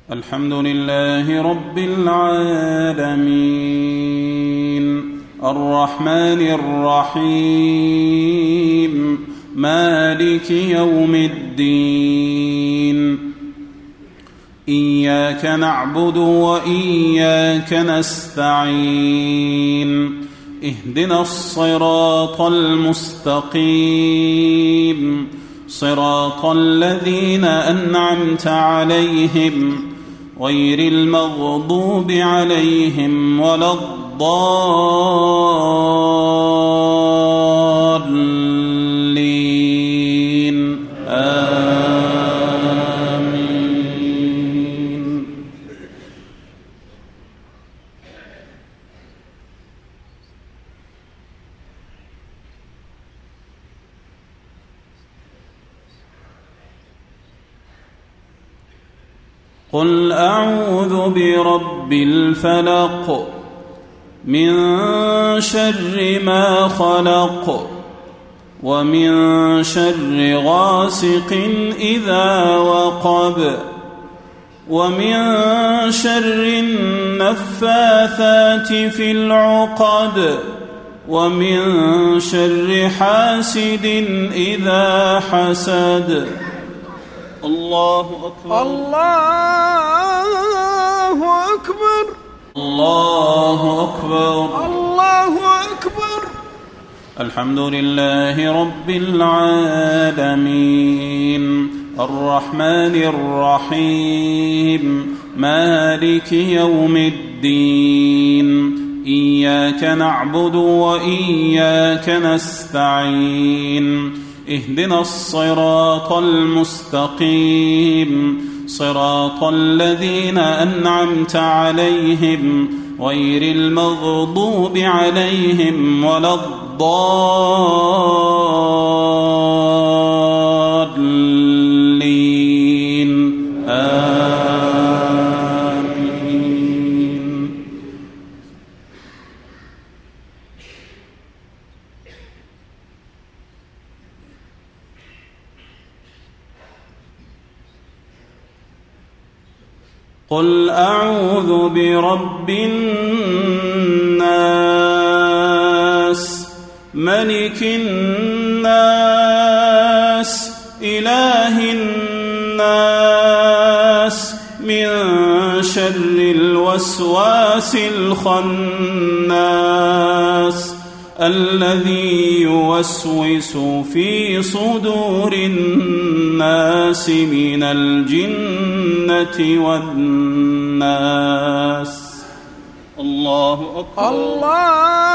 الحمد لله رب العالمين الرحمن الرحيم مالك يوم الدين إياك نعبد وإياك نستعين اهدنا الصراط المستقيم صراط الذين أنعمت عليهم غير المغضوب عليهم ولا الضالين آمين. قل أعوذ برب الفلق من شر ما خلق ومن شر غاسق إذا وقب ومن شر النفاثات في العقد ومن شر حاسد إذا حسد. الله أكبر الله أكبر الله أكبر الله أكبر. الحمد لله رب العالمين الرحمن الرحيم مالك يوم الدين إياك نعبد وإياك نستعين اهدنا الصراط المستقيم صراط الذين أنعمت عليهم غير المغضوب عليهم ولا الضالين آمين. قل أعوذ برب الناس ملك الناس إله الناس من شر الوسواس الخناس الذي يوسوس في صدور الناس من الجنة والناس. الله أكبر الله